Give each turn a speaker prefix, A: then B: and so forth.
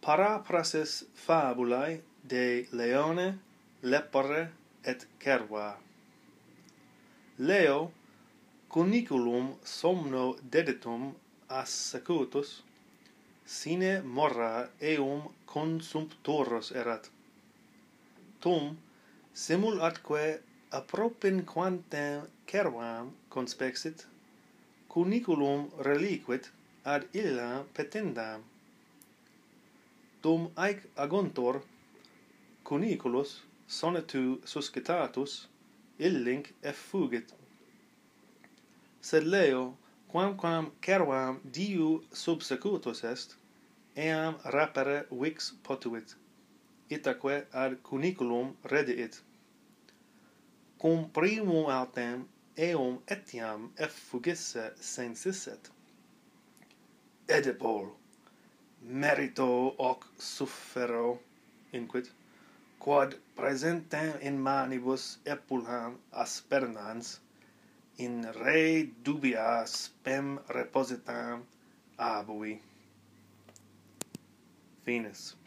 A: Paraphrasis fabulae de Leone, Lepore et Cerva. Leo cuniculum somno deditum assecutus sine morra eum consumptoros erat. Tum simul atque appropinquantem cervam conspexit, cuniculum reliquit ad illa petendam. Dum aec agontor cuniculus sonetu suscitatus illinc effugit. Sed Leo, quamquam cervam diu subsecutus est, eam rapere vix potuit, itaque ad cuniculum rediit. Cum primum autem eum etiam effugisse sensisset. Oedipal, merito hoc suffero, inquit, quod praesentem in manibus epulham aspernans, in re dubia spem repositam abui. Finis.